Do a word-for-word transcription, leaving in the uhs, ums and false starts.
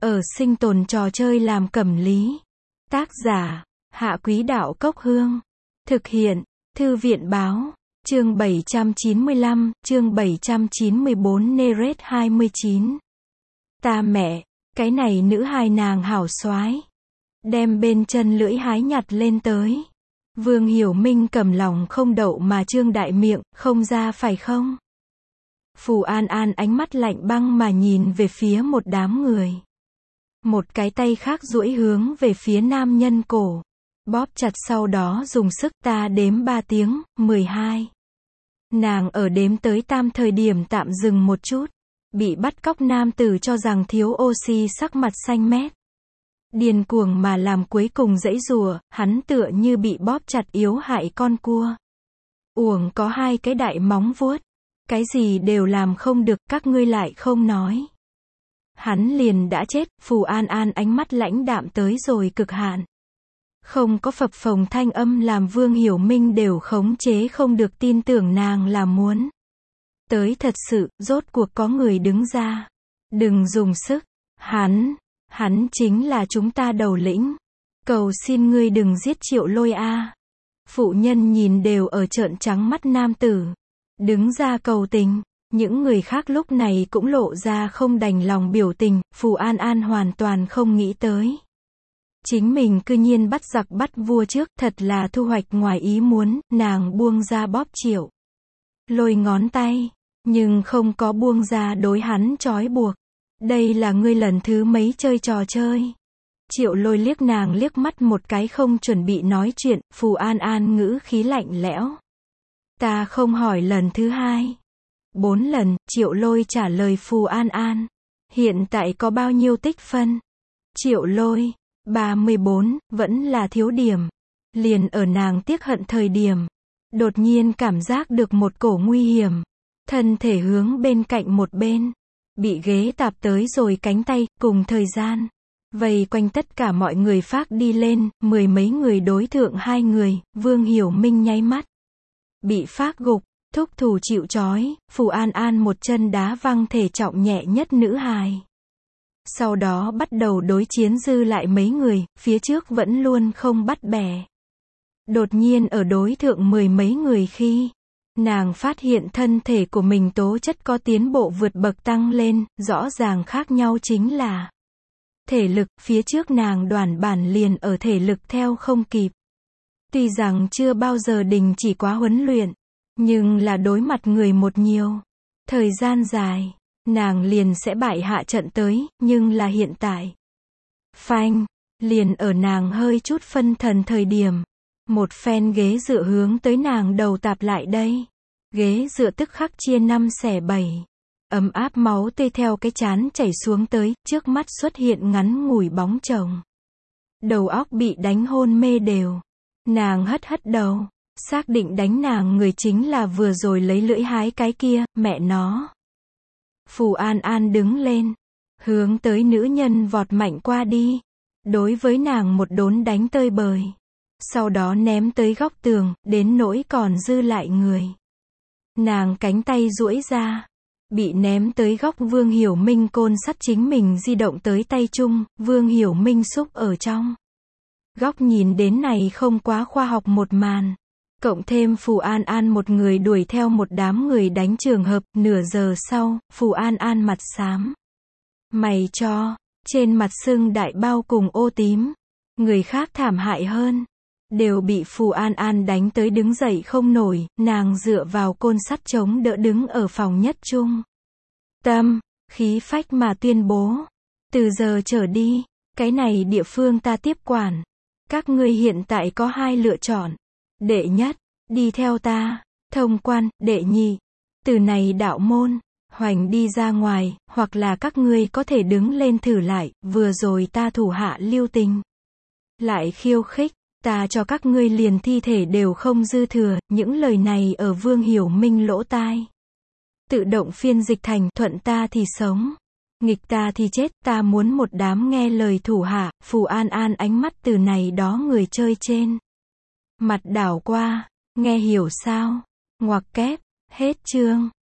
ở sinh tồn trò chơi làm cẩm lý. Tác giả, Hạ Quý Đạo Cốc Hương. Thực hiện, Thư viện Báo. Chương bảy trăm chín mươi lăm, chương bảy trăm chín mươi bốn Neret hai mươi chín. Ta mẹ, cái này nữ hài nàng hảo soái. Đem bên chân lưỡi hái nhặt lên tới. Vương Hiểu Minh cầm lòng không đậu mà trương đại miệng, không ra phải không? Phù An An ánh mắt lạnh băng mà nhìn về phía một đám người. Một cái tay khác duỗi hướng về phía nam nhân cổ. Bóp chặt sau đó dùng sức ta đếm ba tiếng, mười hai. Nàng ở đếm tới tam thời điểm tạm dừng một chút. Bị bắt cóc nam tử cho rằng thiếu oxy sắc mặt xanh mét. Điên cuồng mà làm cuối cùng giãy giụa, hắn tựa như bị bóp chặt yếu hại con cua. Uổng có hai cái đại móng vuốt. Cái gì đều làm không được, các ngươi lại không nói. Hắn liền đã chết, Phù An An ánh mắt lãnh đạm tới rồi cực hạn. Không có phập phồng thanh âm làm Vương Hiểu Minh đều khống chế không được tin tưởng nàng là muốn. Tới thật sự, rốt cuộc có người đứng ra. Đừng dùng sức, hắn, hắn chính là chúng ta đầu lĩnh. Cầu xin ngươi đừng giết Triệu Lôi a. Phụ nhân nhìn đều ở trợn trắng mắt nam tử. Đứng ra cầu tình, những người khác lúc này cũng lộ ra không đành lòng biểu tình, Phù An An hoàn toàn không nghĩ tới. Chính mình cư nhiên bắt giặc bắt vua trước, thật là thu hoạch ngoài ý muốn, nàng buông ra bóp Triệu Lôi ngón tay, nhưng không có buông ra đối hắn trói buộc. Đây là ngươi lần thứ mấy chơi trò chơi. Triệu Lôi liếc nàng liếc mắt một cái không chuẩn bị nói chuyện, Phù An An ngữ khí lạnh lẽo. Ta không hỏi lần thứ hai. Bốn lần, Triệu Lôi trả lời Phù An An. Hiện tại có bao nhiêu tích phân? Triệu Lôi, ba mươi bốn, vẫn là thiếu điểm. Liền ở nàng tiếc hận thời điểm. Đột nhiên cảm giác được một cổ nguy hiểm. Thân thể hướng bên cạnh một bên. Bị ghế tạp tới rồi cánh tay, cùng thời gian. Vây quanh tất cả mọi người phác đi lên, mười mấy người đối thượng hai người, Vương Hiểu Minh nháy mắt. Bị phác gục, thúc thủ chịu trói, Phù An An một chân đá văng thể trọng nhẹ nhất nữ hài. Sau đó bắt đầu đối chiến dư lại mấy người, phía trước vẫn luôn không bắt bẻ. Đột nhiên ở đối thượng mười mấy người khi, nàng phát hiện thân thể của mình tố chất có tiến bộ vượt bậc tăng lên, rõ ràng khác nhau chính là thể lực, phía trước nàng đoàn bản liền ở thể lực theo không kịp. Tuy rằng chưa bao giờ đình chỉ quá huấn luyện, nhưng là đối mặt người một nhiều, thời gian dài, nàng liền sẽ bại hạ trận tới, nhưng là hiện tại. Phanh, liền ở nàng hơi chút phân thần thời điểm, một phen ghế dựa hướng tới nàng đầu tạp lại đây. Ghế dựa tức khắc chia năm xẻ bảy. Ấm áp máu tươi theo cái trán chảy xuống tới, trước mắt xuất hiện ngắn ngủi bóng chồng. Đầu óc bị đánh hôn mê đều. Nàng hất hất đầu, xác định đánh nàng người chính là vừa rồi lấy lưỡi hái cái kia, mẹ nó. Phù An An đứng lên, hướng tới nữ nhân vọt mạnh qua đi, đối với nàng một đốn đánh tơi bời. Sau đó ném tới góc tường, đến nỗi còn dư lại người. Nàng cánh tay duỗi ra, bị ném tới góc Vương Hiểu Minh côn sắt chính mình di động tới tay chung, Vương Hiểu Minh xúc ở trong. Góc nhìn đến này không quá khoa học một màn. Cộng thêm Phù An An một người đuổi theo một đám người đánh trường hợp, nửa giờ sau, Phù An An mặt xám. Mày cho, trên mặt sưng đại bao cùng ô tím. Người khác thảm hại hơn. Đều bị Phù An An đánh tới đứng dậy không nổi, nàng dựa vào côn sắt chống đỡ đứng ở phòng nhất chung. Tâm, khí phách mà tuyên bố. Từ giờ trở đi, cái này địa phương ta tiếp quản. Các ngươi hiện tại có hai lựa chọn. Đệ nhất, đi theo ta, thông quan, đệ nhị, từ này đạo môn, hoành đi ra ngoài, hoặc là các ngươi có thể đứng lên thử lại, vừa rồi ta thủ hạ lưu tình. Lại khiêu khích, ta cho các ngươi liền thi thể đều không dư thừa, những lời này ở Vương Hiểu Minh lỗ tai. Tự động phiên dịch thành, thuận ta thì sống, nghịch ta thì chết, ta muốn một đám nghe lời thủ hạ. Phù An An ánh mắt từ này đó người chơi trên mặt đảo qua, nghe hiểu sao, ngoặc kép, hết chương.